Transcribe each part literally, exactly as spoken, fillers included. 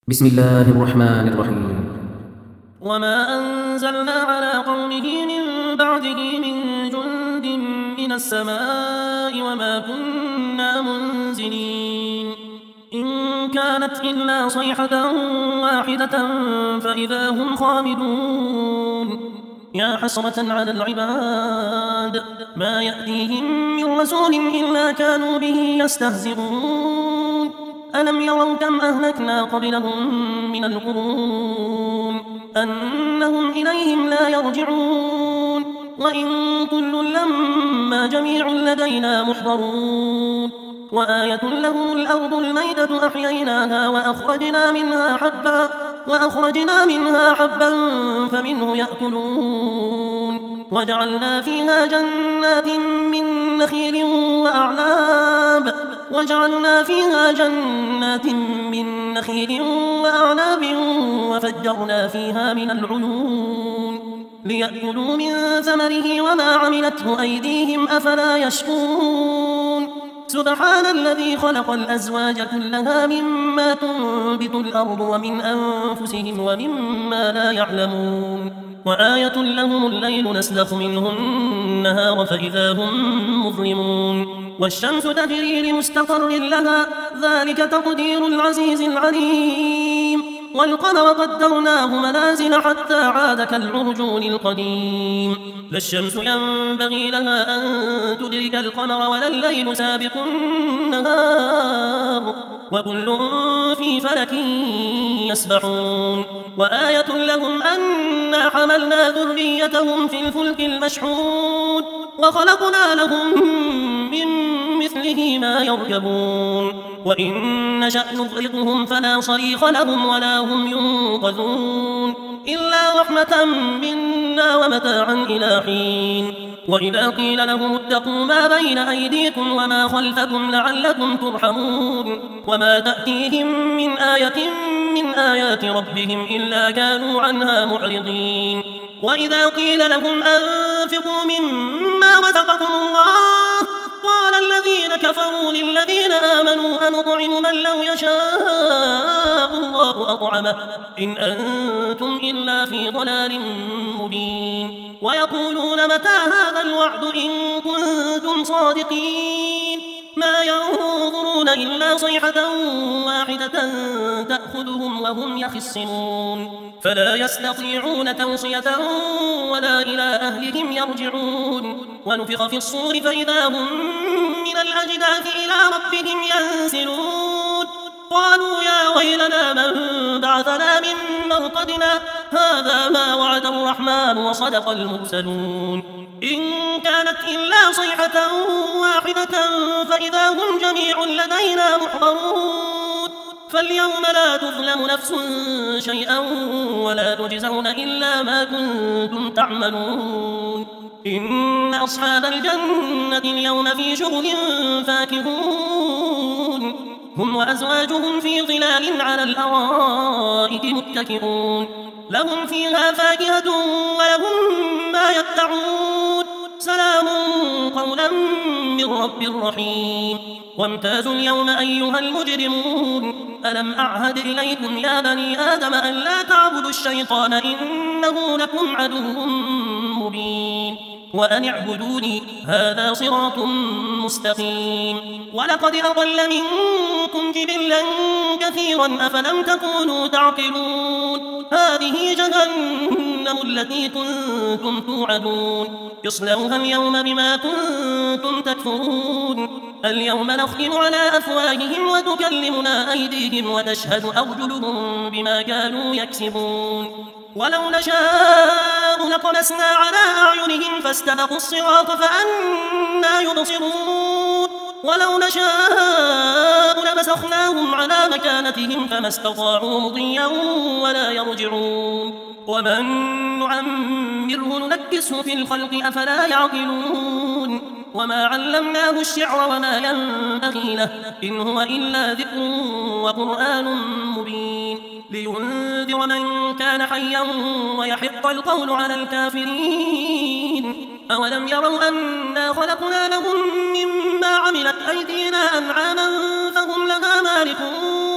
بسم الله الرحمن الرحيم. وما أنزلنا على قومه من بعده من جند من السماء وما كنا منزلين إن كانت إلا صيحة واحدة فإذا هم خامدون يا حسرة على العباد ما يأتيهم من رسول إلا كانوا به يستهزئون ألم يروا كم أهلكنا قبلهم من القرون أنهم إليهم لا يرجعون وإن كل لما جميع لدينا محضرون وآية لهم الأرض الميتة أحييناها وأخرجنا منها حبا وأخرجنا منها حبا فمنه يأكلون وجعلنا فيها جنات من نخيل وأعناب وجعلنا فيها جنات من نخيل وأعناب وفجرنا فيها من العيون ليأكلوا من ثمره وما عملته أيديهم أفلا يشكرون سبحان الذي خلق الأزواج كلها مما تنبت الأرض ومن أنفسهم ومما لا يعلمون وآية لهم الليل نسلخ منه النهار فإذا هم مظلمون والشمس تجري لمستقر لها ذلك تقدير العزيز العليم والقمر قدرناه منازل حتى عاد كالعرجون القديم لا الشمس ينبغي لها أن تدرك القمر ولا الليل سابق النهار وكل في فلك يسبحون وآية لهم أنا حملنا ذريتهم في الفلك المشحون وخلقنا لهم من مثله ما يركبون وإن نشأ نغرقهم فلا صريخ لهم ولا هم ينقذون إلا رحمة منا ومتاعا إلى حين وإذا قيل لهم اتقوا ما بين أيديكم وما خلفكم لعلكم ترحمون وما تأتيهم من آية من آيات ربهم إلا كانوا عنها معرضين وإذا قيل لهم أنفقوا مما رزقكم الله قال الذين كفروا للذين آمنوا أنطعم من لو يشاء الله أطعمه إن أنتم إلا في ضلال مبين ويقولون متى هذا الوعد إن كنتم صادقين ما ينظرون إلا صيحة واحدة تأخذهم وهم يخصمون فلا يستطيعون توصية ولا إلى أهلهم يرجعون ونفخ في الصور فإذا هم من الأجداث إلى ربهم ينسلون قالوا يا ويلنا من بعثنا من مرقدنا هذا ما وعد الرحمن وصدق المرسلون إن كانت إلا صيحة واحدة فإذا هم جميع لدينا محضرون فاليوم لا تظلم نفس شيئا ولا تجزون إلا ما كنتم تعملون إن أصحاب الجنة اليوم في شغل فاكهون هم وأزواجهم في ظلال على الأرائك متكئون لهم فيها فاكهة ولهم ما يدعون سلام قولا من رب رحيم وامتازوا اليوم أيها المجرمون ألم أعهد إليكم يا بني آدم أن لا تعبدوا الشيطان إنه لكم عدو مبين وأن اعبدوني هذا صراط مستقيم ولقد أضل منكم جبلا كثيرا أفلم تكونوا تعقلون هذه جهنم التي كنتم توعدون اصلوها اليوم بما كنتم تكفرون اليوم نختم على أفواههم وتكلمنا أيديهم وتشهد أرجلهم بما كانوا يكسبون ولو نشاء لطمسنا على أعينهم فاستبقوا الصراط فأنا يبصرون ولو نشاء لمسخناهم على مكانتهم فما استطاعوا مضيا ولا يرجعون ومن نعمره ننكسه في الخلق أفلا يعقلون وما علمناه الشعر وما ينبغي له إن هو إلا ذكر وقرآن مبين لينذر من كان حيا ويحق القول على الكافرين أولم يروا أنا خلقنا لهم مما عملت أيدينا أنعاما فهم لها مالكون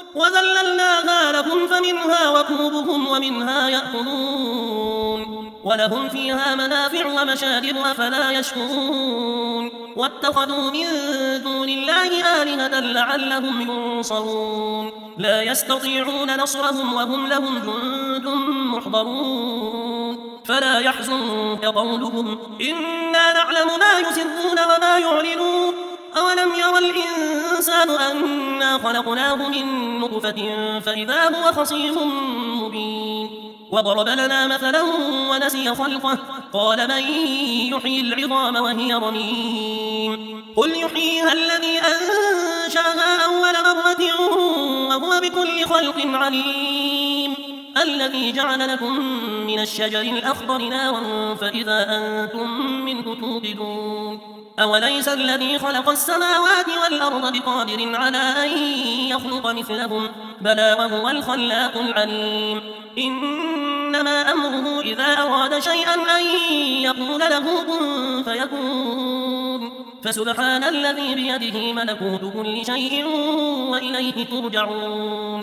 وذللناها لهم فمنها ركوبهم ومنها يأكلون ولهم فيها منافع ومشارب أفلا يشكرون واتخذوا من دون الله آلهة لعلهم ينصرون لا يستطيعون نصرهم وهم لهم جند محضرون فلا يحزنك قولهم إنا نعلم ما يسرون وما يعلنون أولم يرى الإنسان أنا خلقناه من نطفة فإذا هو خصيم مبين وضرب لنا مثلا ونسي خلقه قال من يحيي العظام وهي رميم قل يحييها الذي أنشأها أول مرة وهو بكل خلق عليم الذي جعل لكم من الشجر الأخضر نارا فإذا أنتم منه توقدون أوليس الذي خلق السماوات والأرض بقادر على أن يخلق مثلهم بلى وهو الخلاق العليم إنما أمره إذا أراد شيئا أن يقول له كن فيكون فسبحان الذي بيده ملكوت كل شيء وإليه ترجعون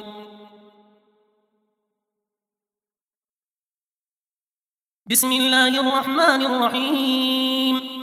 بسم الله الرحمن الرحيم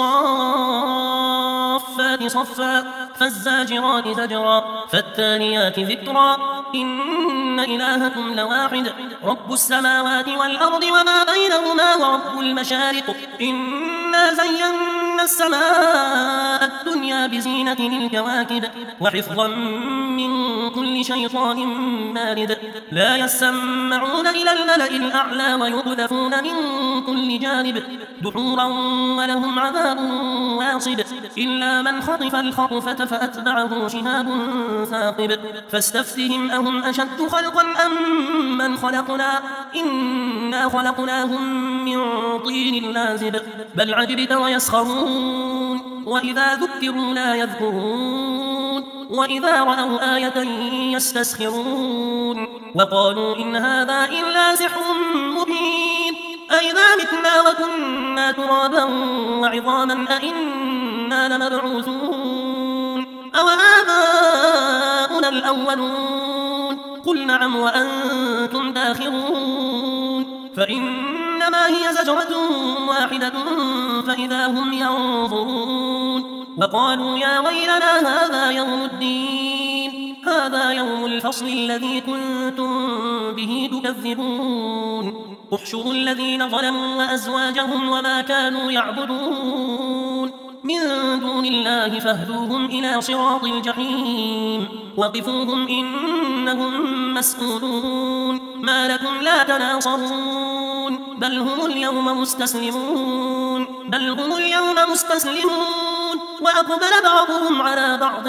والصافات صفا فالزاجرات زجرا فالتاليات ذكرا إن إلهكم لواحد رب السماوات والأرض وما بينهما ورب المشارق إنا زينا السماء الدنيا بزينة الكواكب وحفظا من كل شيطان مارد لا يسمعون إلى الملأ الأعلى ويقذفون من كل جانب دحورا ولهم عذاب واصب إلا من خطف الخطفة فأتبعه شهاب ثاقب فاستفتهم أهم أشد خلقا أم من خلقنا إنا خلقناهم من طين لازب بل عجبت ويسخرون وإذا ذكروا لا يذكرون وإذا رأوا آية يستسخرون وقالوا إن هذا إلا سحر مبين أئذا متنا وكنا ترابا وعظاما أئنا لمبعوثون أو آباؤنا الأولون قل نعم وأنتم داخرون فإنما هي زجرة واحدة فإذا هم ينظرون وقالوا يا ويلنا هذا يوم الدين هذا يوم الفصل الذي كنتم به تكذبون احشروا الذين ظلموا وأزواجهم وما كانوا يعبدون من دون الله فاهدوهم إلى صراط الجحيم وقفوهم إنهم مسؤولون ما لكم لا تناصرون بل هم اليوم مستسلمون بل هم اليوم مستسلمون وأقبل بعضهم على بعض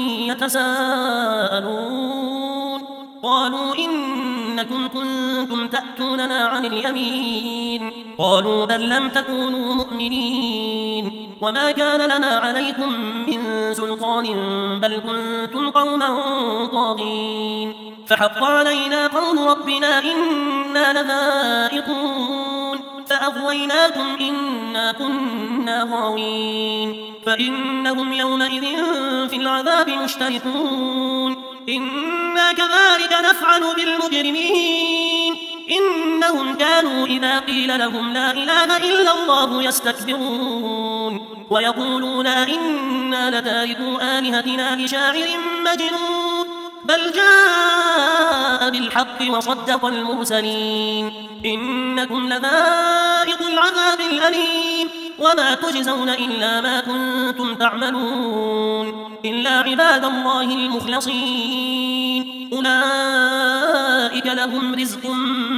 يتساءلون قالوا إنكم كنتم تأتوننا عن اليمين قالوا بل لم تكونوا مؤمنين وما كان لنا عليكم من سلطان بل كنتم قوما طاغين فحق علينا قول ربنا إنا لذائقون فأغويناكم إنا كنا غاوين فإنهم يومئذ في العذاب مشتركون إنا كذلك نفعل بالمجرمين إنهم كانوا إذا قيل لهم لا إله إلا الله يستكبرون ويقولون إنا لتاركو آلهتنا لشاعر مجنون بل جاء بالحق وصدق المرسلين إنكم لذائق العذاب الأليم وما تجزون إلا ما كنتم تعملون إلا عباد الله المخلصين أولئك لهم رزق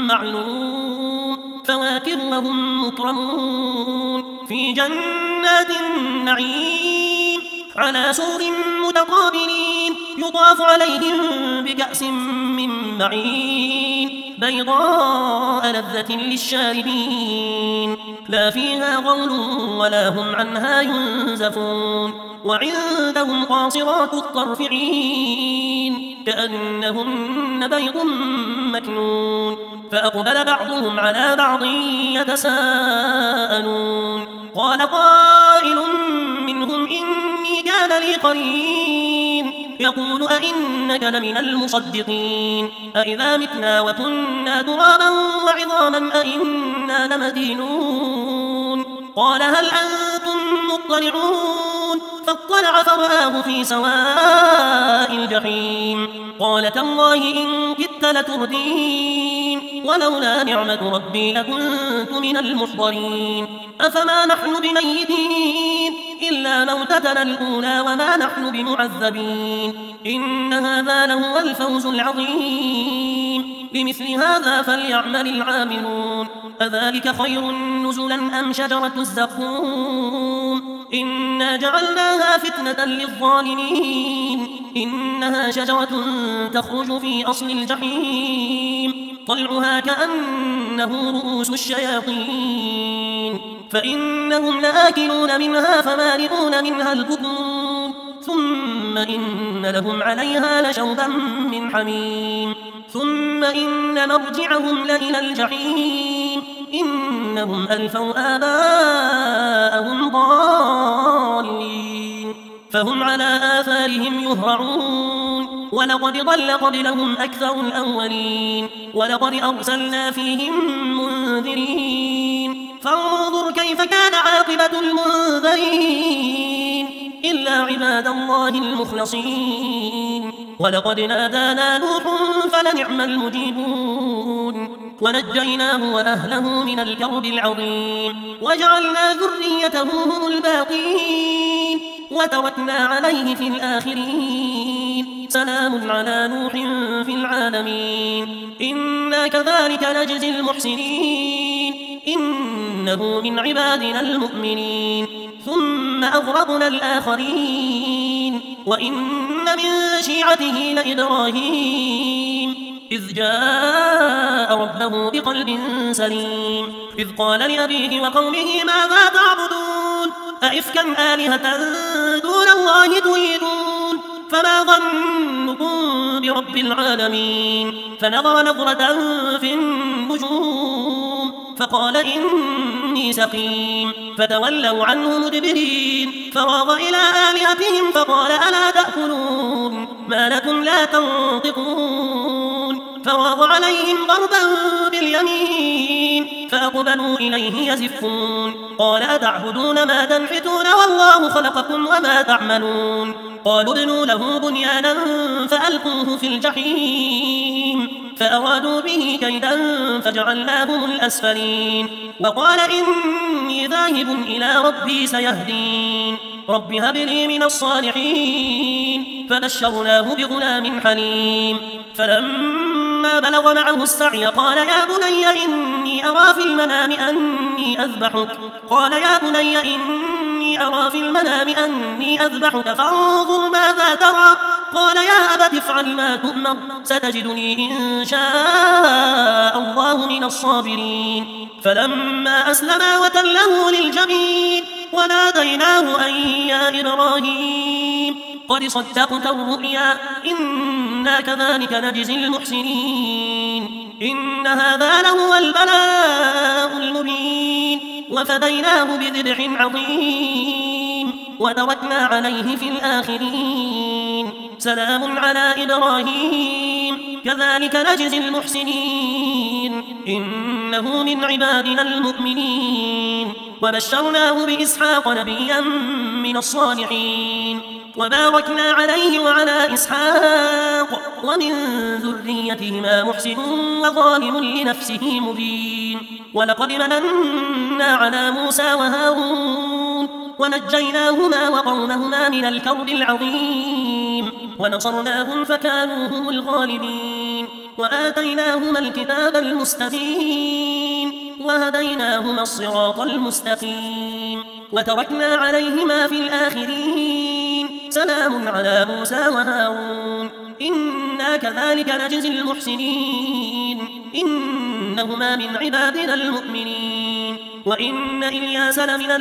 معلوم فواكه وهم مكرمون في جنات النعيم على سور متقابلين يطاف عليهم بكأس من معين بيضاء لذة للشاربين لا فيها غول ولا هم عنها ينزفون وعندهم قاصرات الطرف عين كأنهن بيض مكنون فأقبل بعضهم على بعض يتساءلون قال قائل منهم إني كان لي قرين يقول أئنك لمن المصدقين أئذا متنا وكنا ترابا وعظاما أئنا لمدينون قال هل أنتم مطلعون فاطلع فرآه في سواء الجحيم قال تالله إن كدت لتردين ولولا نعمة ربي لكنت من المحضرين أفما نحن بميتين إلا موتتنا الأولى وما نحن بمعذبين إن هذا لهو الفوز العظيم لمثل هذا فليعمل العاملون أذلك خير نزلا أم شجرة الزقوم إنا جعلناها فتنة للظالمين إنها شجرة تخرج في أصل الجحيم طلعها كأنه رؤوس الشياطين فإنهم لآكلون منها فمالئون منها البطون ثم إن لهم عليها لشوبا من حميم ثم إن مرجعهم لإلى الجحيم إنهم ألفوا آباءهم ضالين فهم على آثارهم يهرعون ولقد ضل قبلهم أكثر الأولين ولقد أرسلنا فيهم منذرين فانظر كيف كان عاقبة المنذرين إلا عباد الله المخلصين ولقد نادانا نوح فلنعم المجيبون ونجيناه وأهله من الكرب العظيم وجعلنا ذريته هم الباقين وتركنا عليه في الآخرين سلام على نوح في العالمين إنا كذلك نجزي المحسنين إنه من عبادنا المؤمنين ثم أغرقنا الآخرين وإن من شيعته لإبراهيم إذ جاء ربه بقلب سليم إذ قال لأبيه وقومه ماذا تعبدون أئفكا آلهة دون الله تريدون فما ظنكم برب العالمين فنظر نظرة في النجوم فقال إني سقيم فتولوا عنه مدبرين فراغ إلى آلهتهم فقال ألا تأكلون ما لكم لا تنطقون فراغ عليهم ضربا باليمين فأقبلوا إليه يزفون قال أتعبدون ما تنحتون والله خلقكم وما تعملون قالوا ابنوا له بنيانا فألقوه في الجحيم فأرادوا به كيدا فجعلناهم الأسفلين وقال إني ذاهب إلى ربي سيهدين رب هب لي من الصالحين فبشرناه بغلام حليم فلما بلغ معه السعي قال يا بني إني أرى في المنام أني أذبحك قال يا بني إني أرى في المنام أني أذبحك فانظر ماذا ترى قال يا أبت افعل ما تؤمر ستجدني إن شاء الله من الصابرين فلما أسلما وتله للجبين وناديناه أن يا إبراهيم قد صدقت الرؤيا إنا كذلك نجزي المحسنين إن هذا لهو البلاء المبين وفديناه بذبح عظيم وتركنا عليه في الآخرين سلام على إبراهيم كذلك نجزي المحسنين إنه من عبادنا المؤمنين وبشرناه بإسحاق نبيا من الصالحين وباركنا عليه وعلى إسحاق ومن ذريتهما محسن وظالم لنفسه مبين ولقد مننا على موسى وهارون ونجيناهما وقومهما من الكرب العظيم ونصرناهم فكانوا هم الغالبين وآتيناهما الكتاب المستبين وهديناهما الصراط المستقيم وتركنا عليهما في الآخرين سلام على موسى وهارون إنا كذلك نجزي المحسنين إنهما من عبادنا المؤمنين وإن إلياس لمن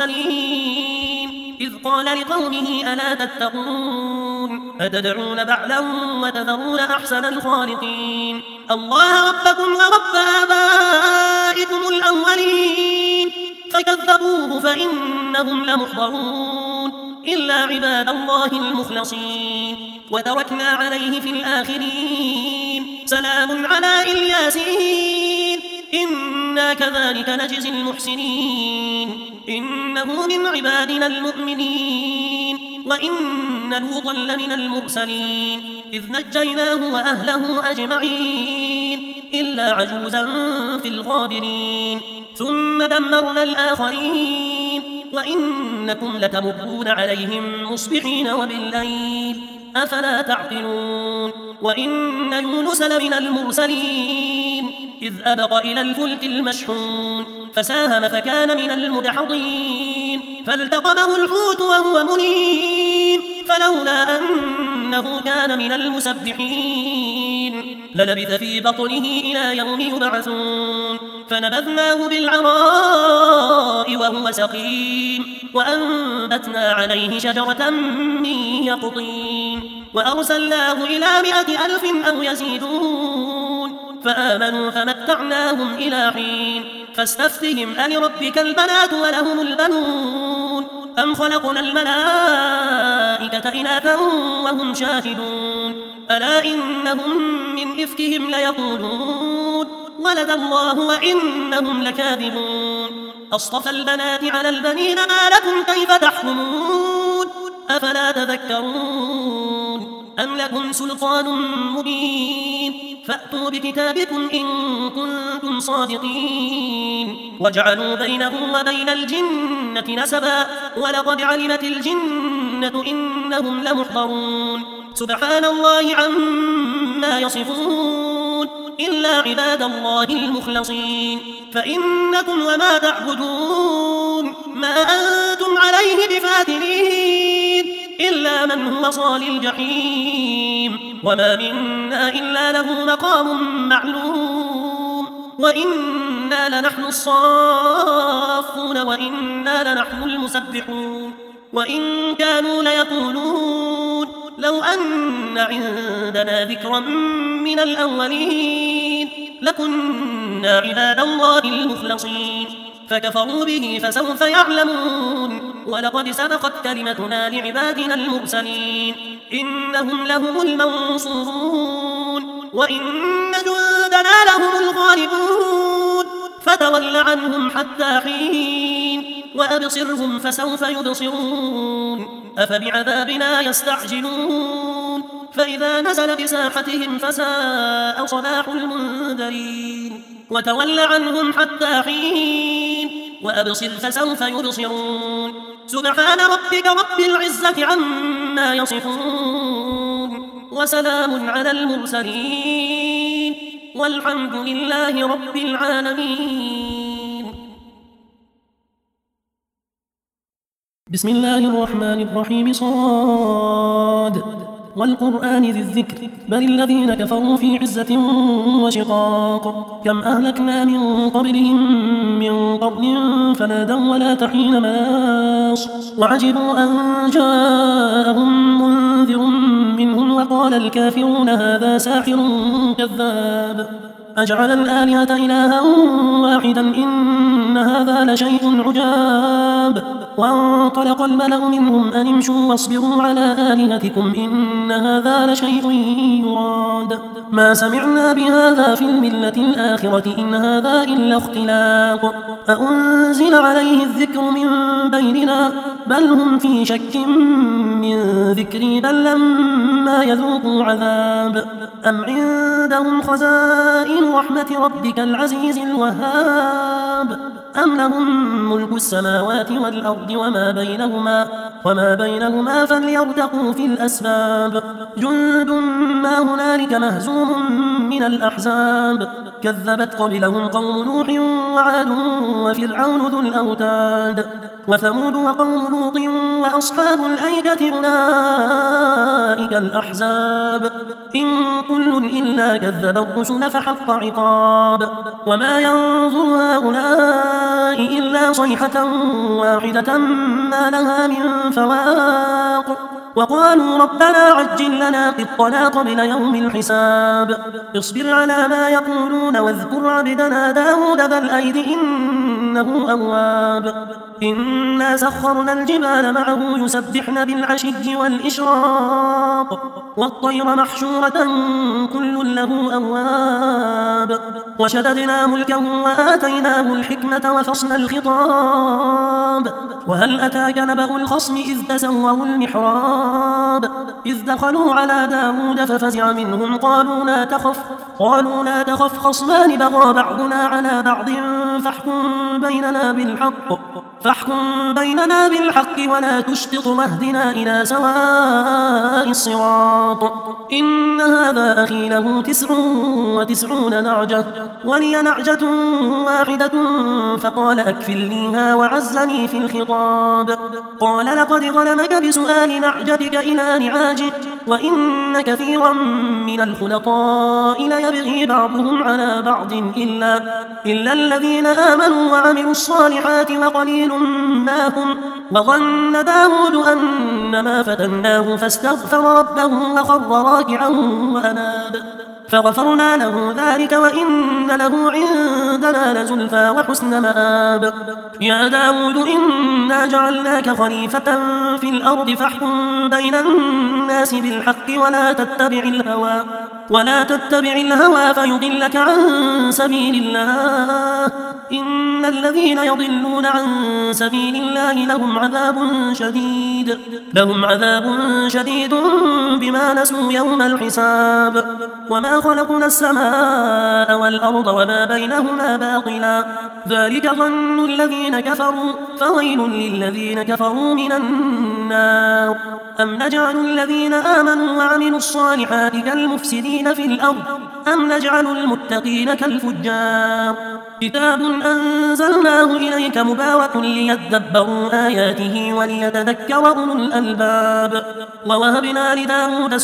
المرسلين إذ قال لقومه ألا تتقون أتدعون بعلا وتذرون أحسن الخالقين الله ربكم ورب آبائكم الأولين فكذبوه فإنهم لمحضرون إلا عباد الله المخلصين وتركنا عليه في الآخرين سلام على الياسين إنا كذلك نجزي المحسنين إنه من عبادنا المؤمنين وإن لوطا لمن المرسلين إذ نجيناه وأهله أجمعين إلا عجوزا في الغابرين ثم دمرنا الآخرين وإنكم لتمرون عليهم مصبحين وبالليل أفلا تعقلون وإن يونس لمن المرسلين إذ أبق إلى الفلك المشحون فساهم فكان من المدحضين فالتقمه الحوت وهو مليم فلولا أنه كان من المسبحين للبث في بطنه إلى يوم يبعثون فنبذناه بالعراء وهو سقيم وأنبتنا عليه شجرة من يقطين وأرسلناه إلى مائة ألف أو يزيدون فآمنوا فمتعناهم إلى حين فاستفتهم ألربك البنات ولهم البنون أم خلقنا الملائكة إناثا وهم شاهدون ألا إنهم من إفكهم ليقولون ولد الله وإنهم لكاذبون أصطفى البنات على البنين ما لكم كيف تحكمون أفلا تذكرون أم لكم سلطان مبين فأتوا بكتابكم إن كنتم صادقين وجعلوا بينه وبين الجنة نسبا ولقد علمت الجنة إنهم لمحضرون سبحان الله عما يصفون إلا عباد الله المخلصين فإنكم وما تعبدون ما أنتم عليه بفاتنين إلا من هو صال الجحيم وما منا إلا له مقام معلوم وإنا لنحن الصافون وإنا لنحن المسبحون وإن كانوا ليقولون لو أن عندنا ذكرا من الأولين لكنا عباد الله المخلصين فكفروا به فسوف يعلمون ولقد سبقت كلمتنا لعبادنا المرسلين إنهم لهم المنصورون وإن جندنا لهم الغالبون فتول عنهم حتى حين وأبصرهم فسوف يبصرون أفبعذابنا يستعجلون فإذا نزل بساحتهم فساء صباح المنذرين وتول عنهم حتى حين وأبصر فسوف يبصرون سبحان ربك رب العزة عما يصفون وسلام على المرسلين والحمد لله رب العالمين. بسم الله الرحمن الرحيم صاد والقرآن ذي الذكر بل الذين كفروا في عزة وشقاق كم أهلكنا من قبلهم من قرن فنادوا ولا تحين مناص وعجبوا أن جاءهم منذر منهم وقال الكافرون هذا ساحر كذاب أجعل الآلهة إلها واحدا إن هذا لشيء عجاب وانطلق الملأ منهم أن امشوا واصبروا على آلهتكم إن هذا لشيء يراد ما سمعنا بهذا في الملة الآخرة إن هذا إلا اختلاق أأنزل عليه الذكر من بيننا بل هم في شك من ذكري بل لما يذوقوا عذاب أم عندهم خزائن رحمة ربك العزيز الوهاب أم لهم ملك السماوات والأرض وما بينهما وما بينهما فليرتقوا في الأسباب جند ما هنالك مهزوم من الأحزاب كذبت قبلهم قوم نوح وعاد وفرعون ذو الأوتاد وثمود وقوم لوط وأصحاب الأيكة أولئك الأحزاب إن كل إلا كذب الرسل فحق عقاب وما ينظر هؤلاء إلا صيحة واحدة ما لها من فواق وقالوا ربنا عجل لنا قطنا قبل يوم الحساب اصبر على ما يقولون واذكر عبدنا داود ذا الأيد إن إنه أواب. إنا سخرنا الجبال معه يسبحن بالعشي والإشراق والطير محشورة كل له أواب. وشددنا ملكه وآتيناه الحكمة وفصل الخطاب. وهل أتاك نبأ الخصم إذ تسوروا المحراب إذ دخلوا على داود ففزع منهم قالوا لا تخف قالوا لا تخف خصمان بغى بعضنا على بعض فاحكم بيننا بالحق فاحكم بيننا بالحق ولا تشطط واهدنا إلى سواء الصراط. إن هذا أخي له تسع وتسعون نعجة ولي نعجة واحدة فقال أكفلنيها وعزني في الخطاب. قال لقد ظلمك بسؤال نعجتك إلى نعاجه وإن كثيرا من الخلطاء ليبغي بعضهم على بعض إلا, إلا الذين آمنوا وعملوا الصالحات وقليل ما هم. وظن داود أنما فتناه فاستغفر ربه وخر راكعا وأناب فغفرنا له ذلك وإن له عندنا لزلفى وحسن مآب. يا داود إنا جعلناك خليفة في الأرض فاحكم بين الناس بالحق ولا تتبع الهوى ولا تتبع الهوى فيضلك عن سبيل الله. إن الذين يضلون عن سبيل الله لهم عذاب شديد لهم عذاب شديد بما نسوا يوم الحساب. وما خلقنا السماء والأرض وما بينهما باطلا ذلك ظن الذين كفروا فويل للذين كفروا من النار. أم نجعل الذين آمنوا وعملوا الصالحات كالمفسدين في الأرض أم نجعل المتقين كالفجار. كتاب أنزلناه إليك مبارك ليدبروا آياته وليتذكر أولو الألباب. ووهبنا لداود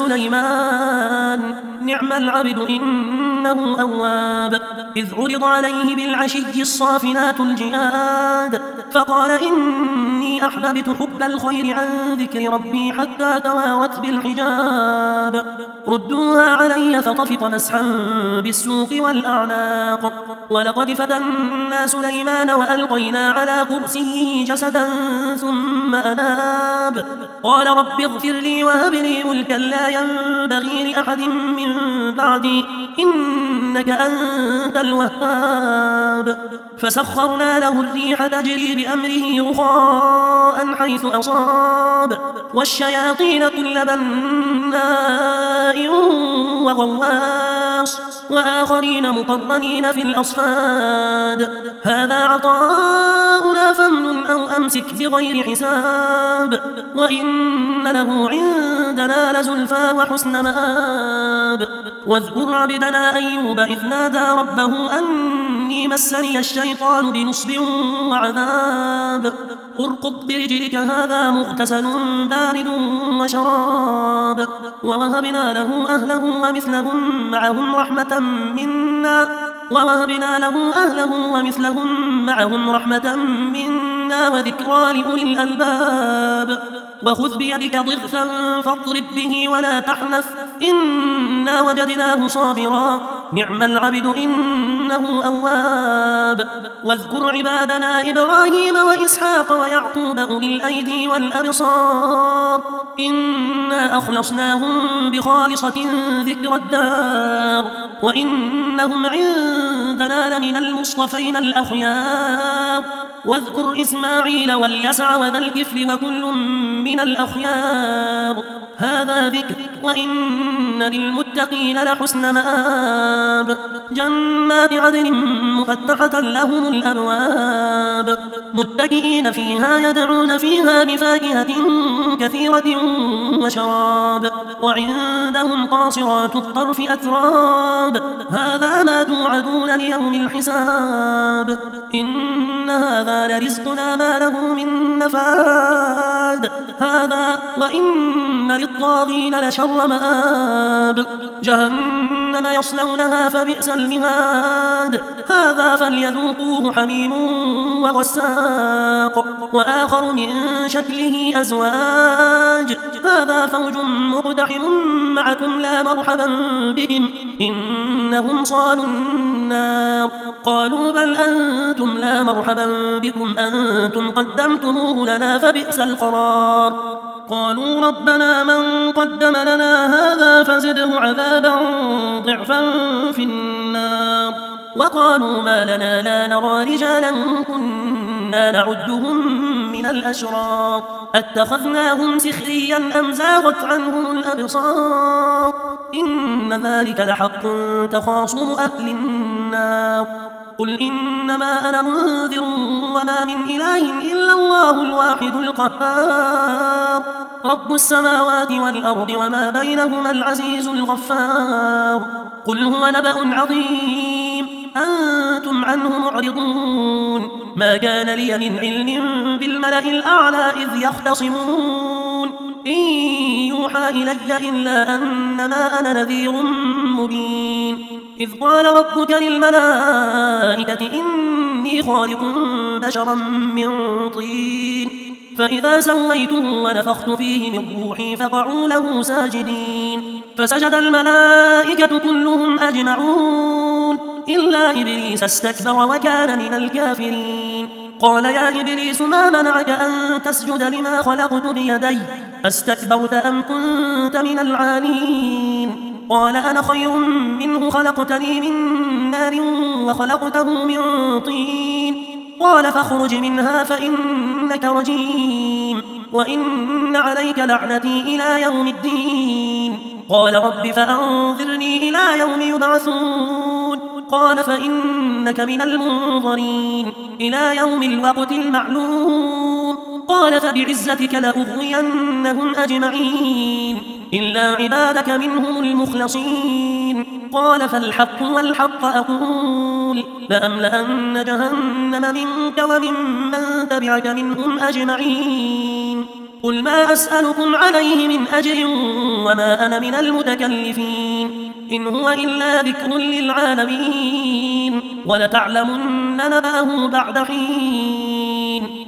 سليمان نعم العبد إنه أواب. إذ عرض عليه بالعشي الصافنات الجياد فقال إني أحببت حب الخير عن ذكر ربي حتى توارت بالحجاب. ردوها علي فطفق مسحا بالسوق والأعناق. ولقد فتنا سليمان وألقينا على كرسيه جسدا ثم أناب قال رب اغفر لي وهب لي ملكا لا ينبغي لأحد من بعدي إنك أنت الوهاب. فسخرنا له الريح تجري بأمره رخاء حيث أصاب والشياطين كل بناء وغواص وآخرين مقرنين في الأصفاد. هذا عطاؤنا فامنن أو أمسك بغير حساب وإن له عندنا لزلفى وحسن مآب. واذكر عبدنا أيوب إذ نادى ربه أني مسني الشيطان بنصب وعذاب. اركض برجلك هذا مغتسل بارد وشراب. ووهبنا له أهله ومثلهم معهم رحمة منا ووهبنا له أهله ومثلهم معهم رحمة منا وذكرى لأولي الألباب. وخذ بيدك ضغثا فاضرب به ولا تحنث إنا وجدناه صابرا نعم العبد إنه أواب. واذكر عبادنا إبراهيم وإسحاق ويعقوب أولي الأيدي والأبصار إنا أخلصناهم بخالصة ذكر الدار وإنهم عندنا لمن المصطفين الأخيار. واذكر إسماعيل واليسع وذا الكفل وكل من الأخيار. هذا ذكر وإن للمتقين لحسن مآب. جنات عدن مفتحة لهم الأبواب متكئين فيها يدعون فيها بفاكهة كثيرة وشراب. وعندهم قاصرات الطرف أتراب. هذا ما توعدون ليوم الحساب. إن هذا لرزقنا ما له من نفاد. هذا وإن للطاغين لشر مآب. جهنم يصلونها فبئس المهاد. هذا فليذوقوه حميم وغساق وآخر من شكله أزواج. هذا فوج مقتحم معكم لا مرحبا بهم إنهم صالوا النار قالوا بل أنتم لا مرحبا بكم أنتم قدمتموه لنا فبئس القرار قالوا ربنا من قدم لنا هذا فزده عذابا ضعفا في النار وقالوا ما لنا لا نرى رجالا كنا نعدهم من الأشرار أتخذناهم سخريا أم زاغت عنهم الأبصار إن ذلك لحق تخاصم أهل النار قل إنما أنا منذر وما من إله إلا الله الواحد القهار رب السماوات والأرض وما بينهما العزيز الغفار قل هو نبأ عظيم أنتم عنه معرضون ما كان لي من علم بالملأ الأعلى إذ يختصمون إن يوحى إلي إلا أنما أنا نذير مبين إذ قال ربك للملائكة إني خالق بشرا من طين فإذا سويته ونفخت فيه من روحي فقعوا له ساجدين فسجد الملائكة كلهم أجمعون إلا إبليس استكبر وكان من الكافرين قال يا إبليس ما منعك أن تسجد لما خلقت بيدي أستكبرت أم كنت من العالين قال أنا خير منه خلقتني من نار وخلقته من طين قال فاخرج منها فإنك رجيم وإن عليك لعنتي إلى يوم الدين قال رب فأنظرني إلى يوم يبعثون قال فإنك من المنظرين إلى يوم الوقت المعلوم قال فبعزتك لأغوينهم أجمعين إلا عبادك منهم المخلصين قال فالحق والحق أقول لأملأن جهنم منك وممن تبعك منهم أجمعين قل ما أسألكم عليه من أجر وما أنا من المتكلفين إن هو إلا ذكر للعالمين ولتعلمن نبأه بعد حين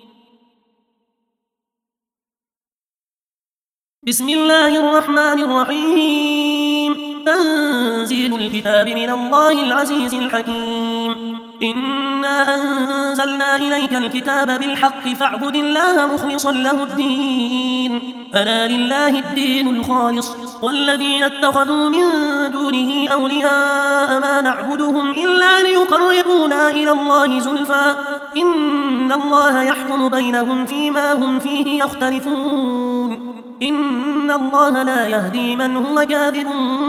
بسم الله الرحمن الرحيم تنزيل الكتاب من الله العزيز الحكيم إنا أنزلنا إليك الكتاب بالحق فاعبد الله مخلصا له الدين ألا لله الدين الخالص والذين اتخذوا من دونه أولياء ما نعبدهم إلا ليقربونا إلى الله زلفى إن الله يحكم بينهم فيما هم فيه يختلفون إن الله لا يهدي من هو كاذب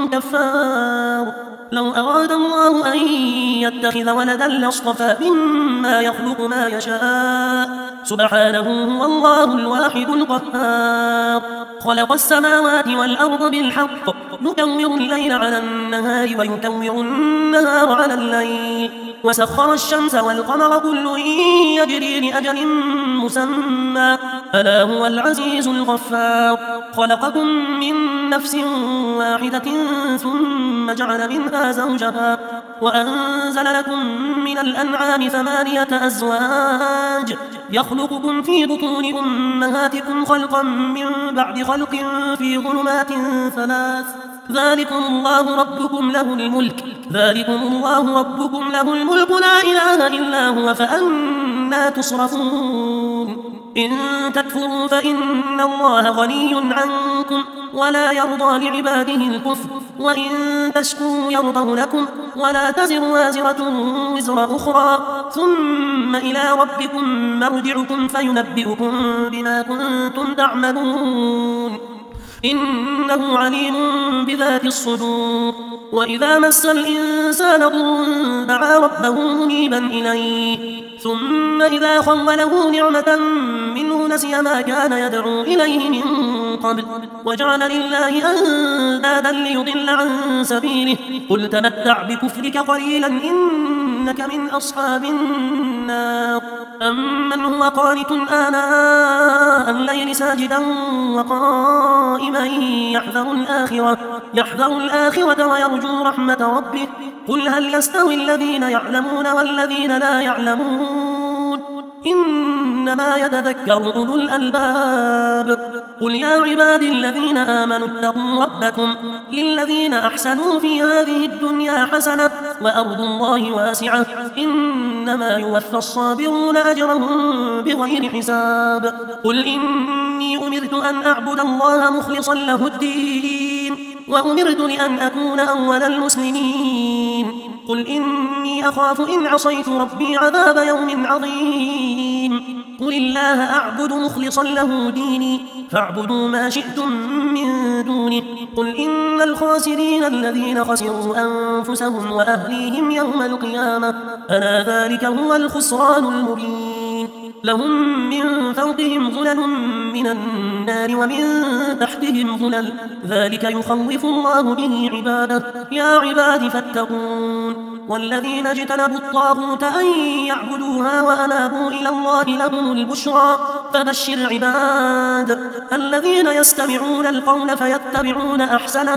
كفار لو أراد الله أن يتخذ ولدا لاصطفى مما يخلق ما يشاء سبحانه هو الله الواحد القهار خلق السماوات والأرض بالحق يكور الليل على النهار ويكور النهار على الليل وسخر الشمس والقمر كل يجري لأجل مسمى ألا هو العزيز الغفار خلقكم من نفس واحدة ثم جعل منها زوجها وأنزل لكم من الأنعام ثمانية أزواج يخلقكم في بطون أمهاتكم خلقا من بعد خلق في ظلمات ثلاث ذلكم الله ربكم له الملك ذلكم الله ربكم له الملك لا إله إلا هو فأنا تصرفون إن تكفروا فإن الله غني عنكم ولا يرضى لعباده الكفر وإن تشكروا يرضه لكم ولا تزر وازرة وزر أخرى ثم إلى ربكم مرجعكم فينبئكم بما كنتم تعملون إنه عليم بذات الصدور وإذا مس الإنسان ضر دعا ربه منيبا إليه ثم إذا خوله نعمة منه نسي ما كان يدعو إليه من قبل وجعل لله أندادا ليضل عن سبيله قل تمتع بكفرك قليلا إنك من أصحاب النار أمن هو قانت آناء الليل ساجدا وقائما يحذر الآخرة يحذر الآخرة ويرجو رحمة ربه قل هل يستوي الذين يعلمون والذين لا يعلمون إنما يتذكر أولو الألباب. قل يا عبادي الذين آمنوا اتقوا ربكم للذين أحسنوا في هذه الدنيا حسنة وأرض الله واسعة إنما يوفى الصابرون أجرهم بغير حساب. قل إني أمرت أن أعبد الله مخلصا له الدين وأمرت لأن أكون أول المسلمين. قل إني أخاف إن عصيت ربي عذاب يوم عظيم. قل الله أعبد مخلصا له ديني فاعبدوا ما شئتم من دونه. قل إن الخاسرين الذين خسروا أنفسهم وأهليهم يوم القيامة ألا ذلك هو الخسران المبين. لهم من فوقهم ظلل من النار ومن تحتهم ظلل ذلك يخوف الله به عباده يا عباد فاتقون. والذين اجتنبوا الطاغوت أن يعبدوها وأنابوا إلى الله لهم البشرى فبشر عباد الذين يستمعون القول فيتبعون أحسنه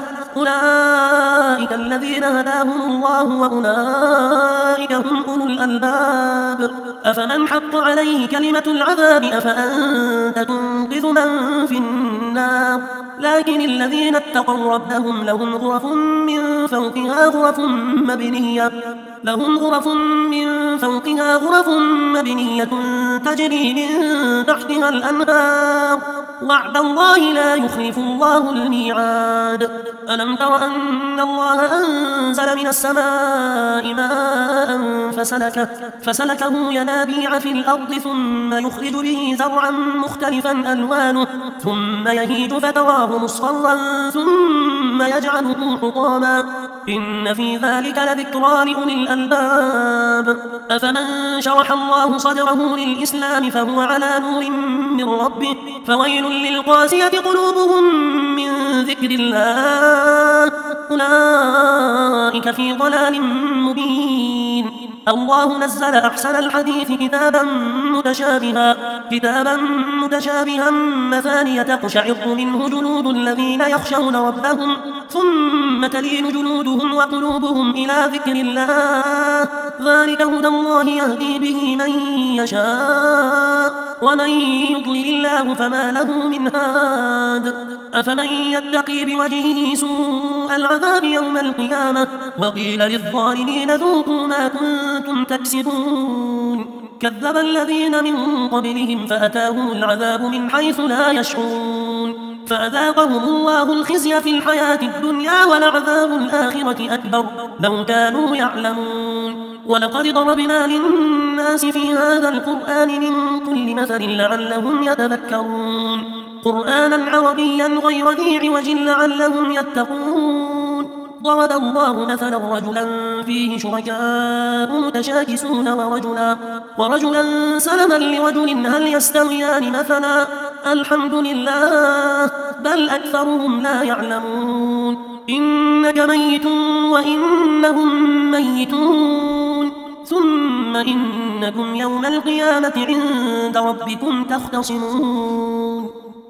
أولئك الذين هداهم الله وأولئك هم أولو الألباب. أفمن حق عليه كلمة العذاب أفأنت تنقذ من في النار. لكن الذين اتقوا ربهم لهم غرف من فوقها غرف مبنية لهم غرف من فوقها غرف مبنية تجري من تحتها الأنهار وعد الله لا يخلف الله الميعاد. ألم تر أن الله أنزل من السماء ماء فسلكه, فسلكه ينابيع في الأرض ثم يخرج به زرعا مختلفا ألوانه ثم يهيج فتراه مصفرا ثم يجعله حطاما إن في ذلك لذكرى لأولي الألباب. أفمن شرح الله صدره للإسلام فهو على نور من ربه فويل للقاسية قلوبهم من ذكر الله أولئك في ضلال مبين. الله نزل أحسن الحديث كتابا متشابها كتابا متشابها مثانية تقشعر منه جلود الذين يخشون ربهم ثم تلين جلودهم وقلوبهم إلى ذكر الله ذلك هدى الله يهدي به من يشاء ومن يضلل الله فما له من هاد. أفمن يتقي بوجهه سوء العذاب يوم القيامة وقيل للظالمين ذوقوا ما كنتم تكسبون. كذب الذين من قبلهم فأتاهم العذاب من حيث لا يشعرون فأذاقهم الله الخزي في الحياة الدنيا ولعذاب الآخرة أكبر لو كانوا يعلمون. ولقد ضربنا للناس في هذا القرآن من كل مثل لعلهم يتذكرون قرآنا عربيا غير ذي عوج لعلهم يتقون. ضرب الله مثلا رجلا فيه شركاء متشاكسون ورجلا, ورجلا سلما لرجل هل يستويان مثلا الحمد لله بل أكثرهم لا يعلمون. إنك ميت وإنهم ميتون ثم إنكم يوم القيامة عند ربكم تختصمون.